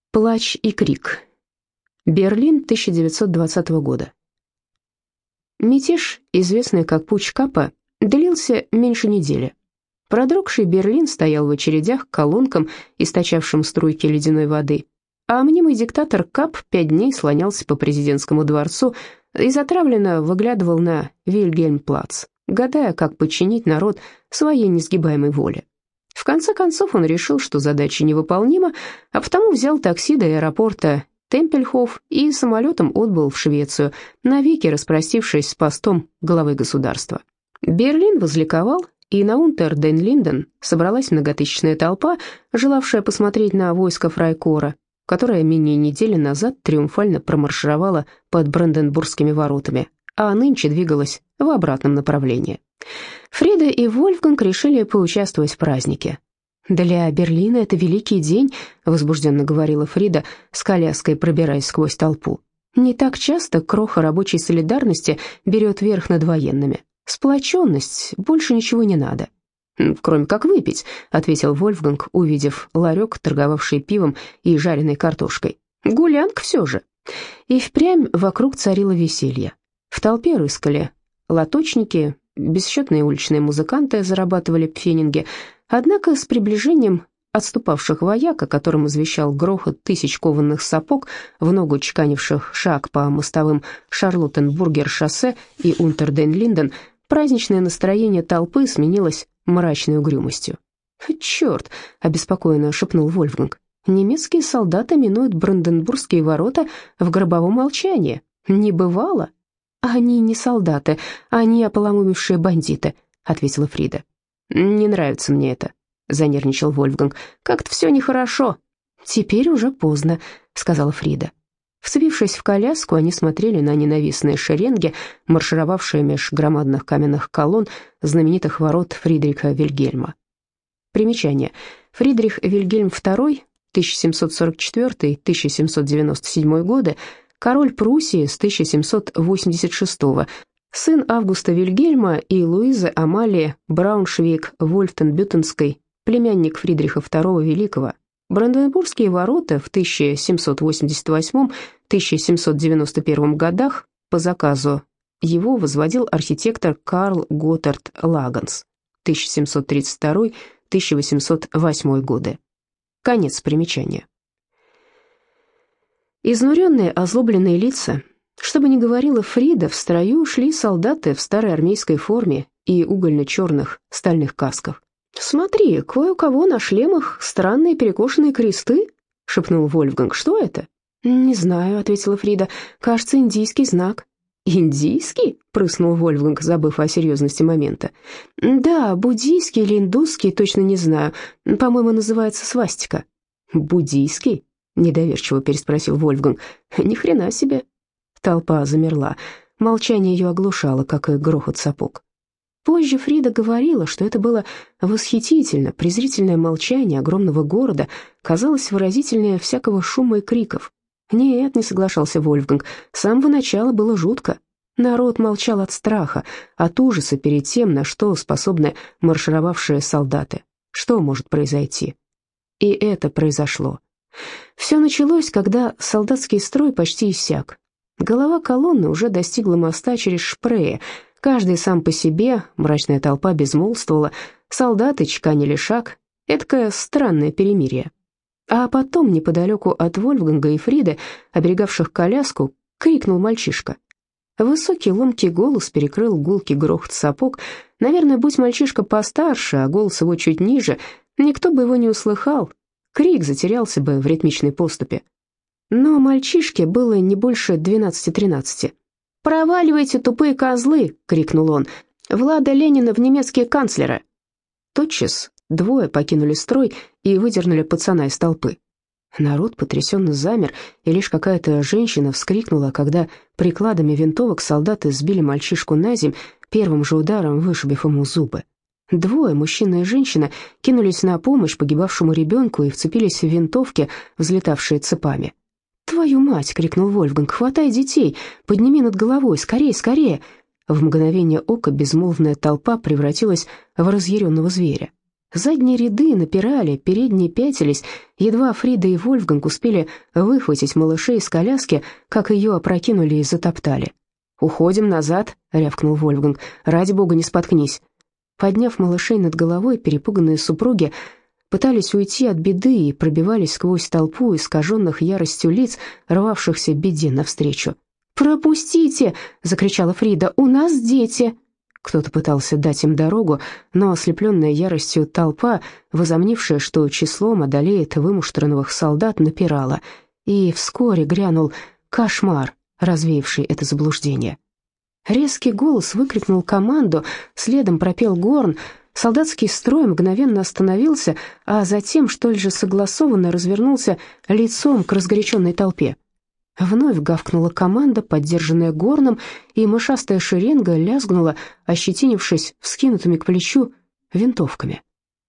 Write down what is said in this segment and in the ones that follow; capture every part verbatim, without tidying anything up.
Плач и крик. Берлин тысяча девятьсот двадцатого года. Мятеж, известный как путч Капа, длился меньше недели. Продрогший Берлин стоял в очередях к колонкам, источавшим струйки ледяной воды, а мнимый диктатор Кап пять дней слонялся по президентскому дворцу и затравленно выглядывал на Вильгельмплац, гадая, как подчинить народ своей несгибаемой воле. В конце концов он решил, что задача невыполнима, а потому взял такси до аэропорта Темпельхоф и самолетом отбыл в Швецию, навеки распростившись с постом главы государства. Берлин возликовал, и на Унтер-ден-Линден собралась многотысячная толпа, желавшая посмотреть на войско Фрайкора, которое менее недели назад триумфально промаршировало под Бранденбургскими воротами, а нынче двигалось в обратном направлении. Фрида и Вольфганг решили поучаствовать в празднике. «Для Берлина это великий день», — возбужденно говорила Фрида, с коляской пробираясь сквозь толпу. «Не так часто кроха рабочей солидарности берет верх над военными. Сплоченность, больше ничего не надо». «Кроме как выпить», — ответил Вольфганг, увидев ларек, торговавший пивом и жареной картошкой. «Гулянка все же». И впрямь вокруг царило веселье. В толпе рыскали лоточники, бесчетные уличные музыканты зарабатывали пфенинги, однако с приближением отступавших вояк, о котором извещал грохот тысяч кованых сапог, в ногу чеканивших шаг по мостовым Шарлоттенбургер-шоссе и Унтер-ден-Линден, праздничное настроение толпы сменилось мрачной угрюмостью. «Черт!» — обеспокоенно шепнул Вольфганг. «Немецкие солдаты минуют Бранденбургские ворота в гробовом молчании. Не бывало». «Они не солдаты, они ополоумевшие бандиты», — ответила Фрида. «Не нравится мне это», — занервничал Вольфганг. «Как-то все нехорошо». «Теперь уже поздно», — сказала Фрида. Вцепившись в коляску, они смотрели на ненавистные шеренги, маршировавшие меж громадных каменных колонн знаменитых ворот Фридриха Вильгельма. Примечание. Фридрих Вильгельм второй, тысяча семьсот сорок четвёртый — тысяча семьсот девяносто седьмой годы, король Пруссии с тысяча семьсот восемьдесят шестого, сын Августа Вильгельма и Луизы Амалии Брауншвейг-Вольфтенбютенской, племянник Фридриха второго Великого. Бранденбургские ворота в тысяча семьсот восемьдесят восьмом — тысяча семьсот девяносто первом годах по заказу его возводил архитектор Карл Готтард Лаганс, тысяча семьсот тридцать второй — тысяча восемьсот восьмой годы. Конец примечания. Изнуренные, озлобленные лица, что бы ни говорила Фрида, в строю шли солдаты в старой армейской форме и угольно-черных стальных касках. «Смотри, кое у кого на шлемах странные перекошенные кресты», — шепнул Вольфганг. «Что это?» «Не знаю», — ответила Фрида. «Кажется, индийский знак». «Индийский?» — прыснул Вольфганг, забыв о серьезности момента. «Да, буддийский или индусский, точно не знаю. По-моему, называется свастика». «Буддийский?» — недоверчиво переспросил Вольфганг. «Ни хрена себе». Толпа замерла. Молчание ее оглушало, как и грохот сапог. Позже Фрида говорила, что это было восхитительно, презрительное молчание огромного города казалось выразительнее всякого шума и криков. «Нет», — не соглашался Вольфганг, — «с самого начала было жутко. Народ молчал от страха, от ужаса перед тем, на что способны маршировавшие солдаты. Что может произойти?» И это произошло. Все началось, когда солдатский строй почти иссяк. Голова колонны уже достигла моста через Шпрее. Каждый сам по себе, мрачная толпа безмолвствовала, солдаты чеканили шаг. Эдакое странное перемирие. А потом, неподалеку от Вольфганга и Фриды, оберегавших коляску, крикнул мальчишка. Высокий ломкий голос перекрыл гулкий грохот сапог. Наверное, будь мальчишка постарше, а голос его чуть ниже, никто бы его не услыхал. Крик затерялся бы в ритмичной поступе. Но мальчишке было не больше двенадцати-тринадцати. «Проваливайте, тупые козлы!» — крикнул он. «Влада Ленина в немецкие канцлеры!» Тотчас двое покинули строй и выдернули пацана из толпы. Народ потрясенно замер, и лишь какая-то женщина вскрикнула, когда прикладами винтовок солдаты сбили мальчишку на земь, первым же ударом вышибив ему зубы. Двое, мужчина и женщина, кинулись на помощь погибавшему ребенку и вцепились в винтовки, взлетавшие цепами. «Твою мать!» — крикнул Вольфганг. «Хватай детей! Подними над головой! Скорее, скорее!» В мгновение ока безмолвная толпа превратилась в разъяренного зверя. Задние ряды напирали, передние пятились. Едва Фрида и Вольфганг успели выхватить малышей из коляски, как ее опрокинули и затоптали. «Уходим назад», — рявкнул Вольфганг. «Ради бога, не споткнись». Подняв малышей над головой, перепуганные супруги пытались уйти от беды и пробивались сквозь толпу искаженных яростью лиц, рвавшихся беде навстречу. «Пропустите!» — закричала Фрида. «У нас дети!» Кто-то пытался дать им дорогу, но ослепленная яростью толпа, возомнившая, что числом одолеет вымуштрованных солдат, напирала, и вскоре грянул кошмар, развеявший это заблуждение. Резкий голос выкрикнул команду, следом пропел горн, солдатский строй мгновенно остановился, а затем, столь же согласованно, развернулся лицом к разгоряченной толпе. Вновь гавкнула команда, поддержанная горном, и мышастая шеренга лязгнула, ощетинившись вскинутыми к плечу винтовками.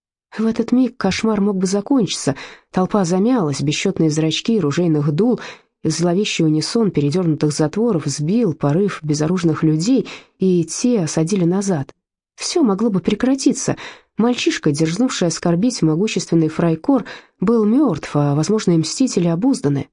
В этот миг кошмар мог бы закончиться. Толпа замялась, бесчетные зрачки ружейных дул, зловещий унисон передернутых затворов сбил порыв безоружных людей, и те осадили назад. Все могло бы прекратиться. Мальчишка, дерзнувший оскорбить могущественный фрайкор, был мертв, а возможные мстители обузданы.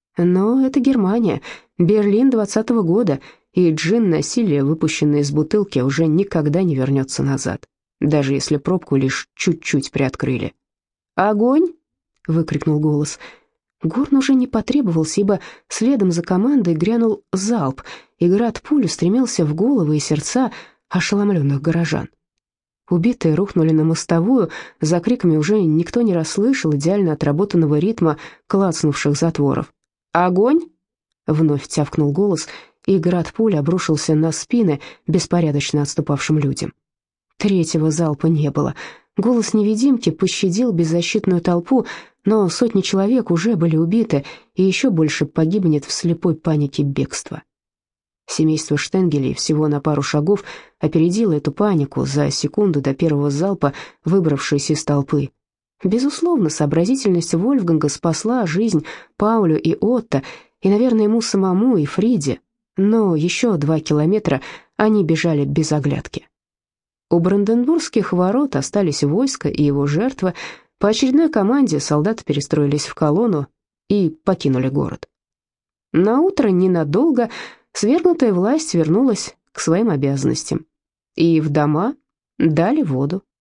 Но это Германия, Берлин двадцатого года, и джин насилия, выпущенный из бутылки, уже никогда не вернется назад, даже если пробку лишь чуть-чуть приоткрыли. «Огонь!» — выкрикнул голос. Горн уже не потребовался, ибо следом за командой грянул залп, и град пуль устремился в головы и сердца ошеломленных горожан. Убитые рухнули на мостовую, за криками уже никто не расслышал идеально отработанного ритма клацнувших затворов. «Огонь!» — вновь тявкнул голос, и град пуль обрушился на спины беспорядочно отступавшим людям. Третьего залпа не было. Голос невидимки пощадил беззащитную толпу, но сотни человек уже были убиты, и еще больше погибнет в слепой панике бегства. Семейство Штенгелей всего на пару шагов опередило эту панику, за секунду до первого залпа выбравшись из толпы. Безусловно, сообразительность Вольфганга спасла жизнь Паулю и Отто, и, наверное, ему самому и Фриде, но еще два километра они бежали без оглядки. У Бранденбургских ворот остались войско и его жертвы. По очередной команде солдаты перестроились в колонну и покинули город. Наутро ненадолго свергнутая власть вернулась к своим обязанностям, и в дома дали воду.